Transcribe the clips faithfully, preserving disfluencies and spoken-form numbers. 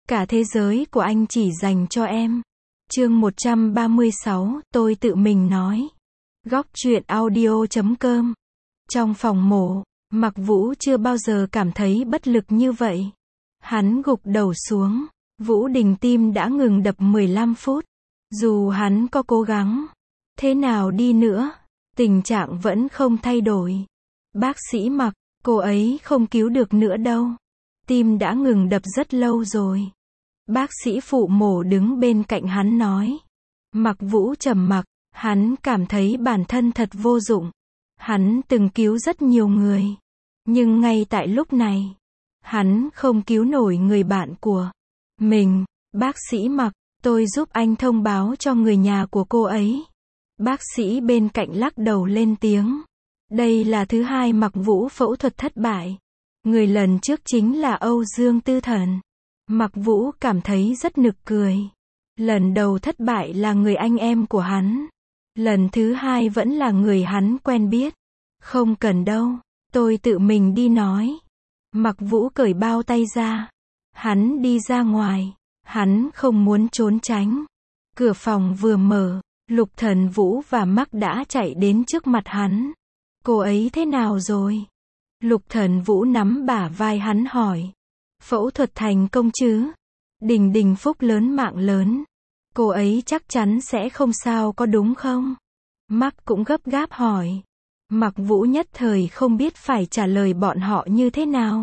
Cả thế giới của anh chỉ dành cho em. Chương một trăm ba mươi sáu, tôi tự mình nói. Góc truyện audio chấm com. Trong phòng mổ, Mặc Vũ chưa bao giờ cảm thấy bất lực như vậy. Hắn gục đầu xuống, Vũ Đình tim đã ngừng đập mười lăm phút. Dù hắn có cố gắng thế nào đi nữa, tình trạng vẫn không thay đổi. Bác sĩ Mặc, cô ấy không cứu được nữa đâu. Tim đã ngừng đập rất lâu rồi. Bác sĩ phụ mổ đứng bên cạnh hắn nói. Mặc Vũ trầm mặc, hắn cảm thấy bản thân thật vô dụng. Hắn từng cứu rất nhiều người. Nhưng ngay tại lúc này, hắn không cứu nổi người bạn của mình. Bác sĩ Mặc, tôi giúp anh thông báo cho người nhà của cô ấy. Bác sĩ bên cạnh lắc đầu lên tiếng. Đây là thứ hai Mặc Vũ phẫu thuật thất bại. Người lần trước chính là Âu Dương Tư Thần. Mặc Vũ cảm thấy rất nực cười. Lần đầu thất bại là người anh em của hắn. Lần thứ hai vẫn là người hắn quen biết. Không cần đâu, tôi tự mình đi nói. Mặc Vũ cởi bao tay ra. Hắn đi ra ngoài. Hắn không muốn trốn tránh. Cửa phòng vừa mở, Lục Thần Vũ và Mắc đã chạy đến trước mặt hắn. Cô ấy thế nào rồi? Lục Thần Vũ nắm bả vai hắn hỏi. Phẫu thuật thành công chứ? Đình đình phúc lớn mạng lớn. Cô ấy chắc chắn sẽ không sao có đúng không? Mắc cũng gấp gáp hỏi. Mặc Vũ nhất thời không biết phải trả lời bọn họ như thế nào.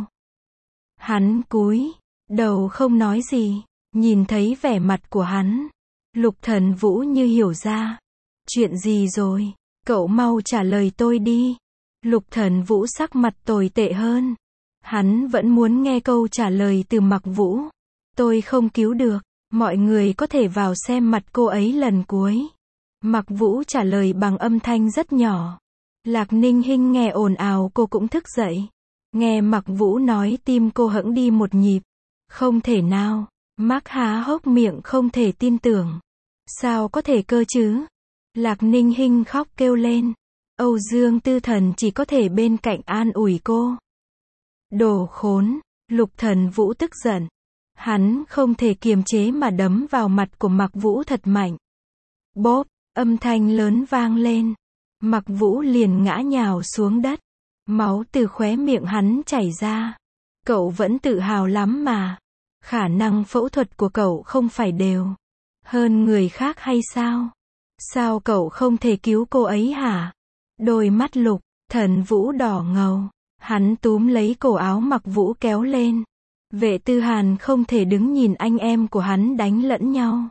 Hắn cúi đầu không nói gì. Nhìn thấy vẻ mặt của hắn, Lục Thần Vũ như hiểu ra. Chuyện gì rồi? Cậu mau trả lời tôi đi. Lục Thần Vũ sắc mặt tồi tệ hơn. Hắn vẫn muốn nghe câu trả lời từ Mặc Vũ. Tôi không cứu được. Mọi người có thể vào xem mặt cô ấy lần cuối. Mặc Vũ trả lời bằng âm thanh rất nhỏ. Lạc Ninh Hinh nghe ồn ào cô cũng thức dậy. Nghe Mặc Vũ nói tim cô hững đi một nhịp. Không thể nào. Mắc há hốc miệng không thể tin tưởng. Sao có thể cơ chứ? Lạc Ninh Hinh khóc kêu lên. Âu Dương Tư Thần chỉ có thể bên cạnh an ủi cô. Đồ khốn! Lục Thần Vũ tức giận. Hắn không thể kiềm chế mà đấm vào mặt của Mặc Vũ thật mạnh. Bốp! Âm thanh lớn vang lên. Mặc Vũ liền ngã nhào xuống đất. Máu từ khóe miệng hắn chảy ra. Cậu vẫn tự hào lắm mà. Khả năng phẫu thuật của cậu không phải đều hơn người khác hay sao? Sao cậu không thể cứu cô ấy hả? Đôi mắt Lục Thần Vũ đỏ ngầu. Hắn túm lấy cổ áo Mặc Vũ kéo lên. Vệ Tư Hàn không thể đứng nhìn anh em của hắn đánh lẫn nhau.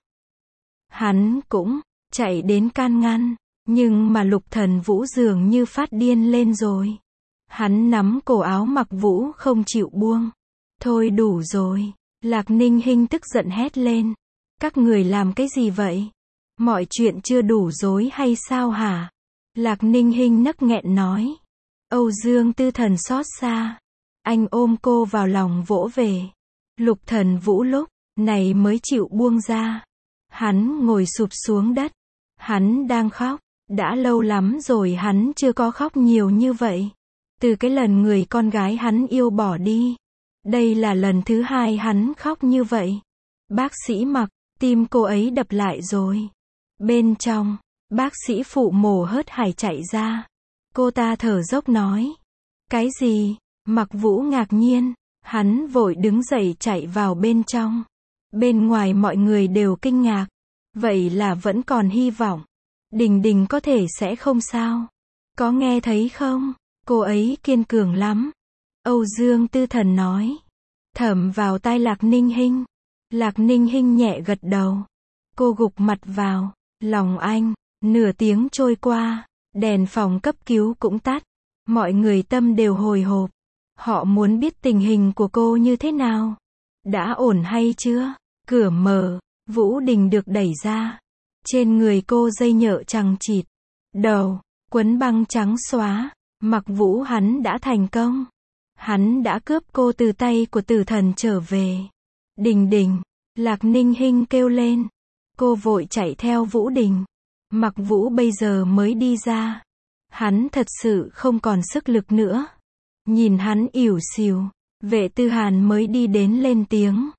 Hắn cũng chạy đến can ngăn. Nhưng mà Lục Thần Vũ dường như phát điên lên rồi. Hắn nắm cổ áo Mặc Vũ không chịu buông. Thôi đủ rồi. Lạc Ninh Hinh tức giận hét lên. Các người làm cái gì vậy? Mọi chuyện chưa đủ rối hay sao hả? Lạc Ninh Hinh nấc nghẹn nói. Âu Dương Tư Thần xót xa. Anh ôm cô vào lòng vỗ về. Lục Thần Vũ lúc này mới chịu buông ra. Hắn ngồi sụp xuống đất. Hắn đang khóc. Đã lâu lắm rồi hắn chưa có khóc nhiều như vậy. Từ cái lần người con gái hắn yêu bỏ đi. Đây là lần thứ hai hắn khóc như vậy. Bác sĩ Mặc, tim cô ấy đập lại rồi. Bên trong, bác sĩ phụ mổ hớt hải chạy ra. Cô ta thở dốc nói. Cái gì? Mặc Vũ ngạc nhiên. Hắn vội đứng dậy chạy vào bên trong. Bên ngoài mọi người đều kinh ngạc. Vậy là vẫn còn hy vọng. Đình Đình có thể sẽ không sao. Có nghe thấy không? Cô ấy kiên cường lắm. Âu Dương Tư Thần nói. Thẩm vào tai Lạc Ninh Hinh. Lạc Ninh Hinh nhẹ gật đầu. Cô gục mặt vào lòng anh. Nửa tiếng trôi qua. Đèn phòng cấp cứu cũng tắt. Mọi người tâm đều hồi hộp. Họ muốn biết tình hình của cô như thế nào. Đã ổn hay chưa? Cửa mở. Vũ Đình được đẩy ra. Trên người cô dây nhợ chằng chịt. Đầu quấn băng trắng xóa. Mặc Vũ hắn đã thành công. Hắn đã cướp cô từ tay của Tử Thần trở về. Đình Đình. Lạc Ninh Hinh kêu lên. Cô vội chạy theo Vũ Đình. Mặc Vũ bây giờ mới đi ra. Hắn thật sự không còn sức lực nữa. Nhìn hắn ỉu xìu. Vệ Tư Hàn mới đi đến lên tiếng.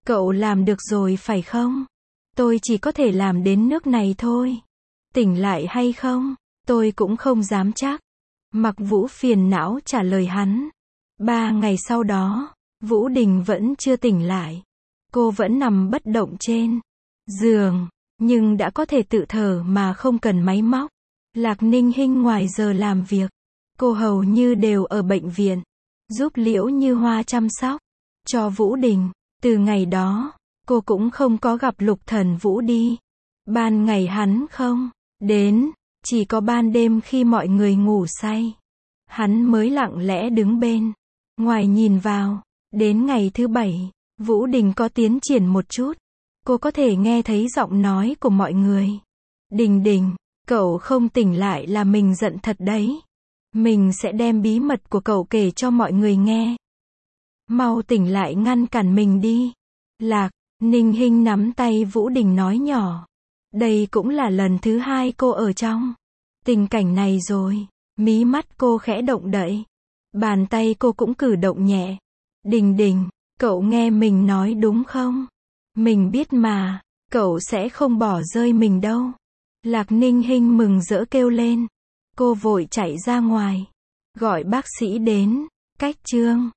Cậu làm được rồi phải không? Tôi chỉ có thể làm đến nước này thôi. Tỉnh lại hay không? Tôi cũng không dám chắc. Mặc Vũ phiền não trả lời hắn. Ba ngày sau đó, Vũ Đình vẫn chưa tỉnh lại. Cô vẫn nằm bất động trên giường, nhưng đã có thể tự thở mà không cần máy móc. Lạc Ninh Hinh ngoài giờ làm việc, cô hầu như đều ở bệnh viện, giúp Liễu Như Hoa chăm sóc cho Vũ Đình. Từ ngày đó, cô cũng không có gặp Lục Thần Vũ đi. Ban ngày hắn không đến, chỉ có ban đêm khi mọi người ngủ say, hắn mới lặng lẽ đứng bên ngoài nhìn vào. Đến ngày thứ bảy, Vũ Đình có tiến triển một chút. Cô có thể nghe thấy giọng nói của mọi người. Đình Đình, cậu không tỉnh lại là mình giận thật đấy. Mình sẽ đem bí mật của cậu kể cho mọi người nghe. Mau tỉnh lại ngăn cản mình đi. Lạc Ninh Hinh nắm tay Vũ Đình nói nhỏ. Đây cũng là lần thứ hai cô ở trong tình cảnh này rồi. Mí mắt cô khẽ động đậy. Bàn tay cô cũng cử động nhẹ. Đình Đình, cậu nghe mình nói đúng không? Mình biết mà, cậu sẽ không bỏ rơi mình đâu. Lạc Ninh Hinh mừng rỡ kêu lên. Cô vội chạy ra ngoài, gọi bác sĩ đến. Cách chương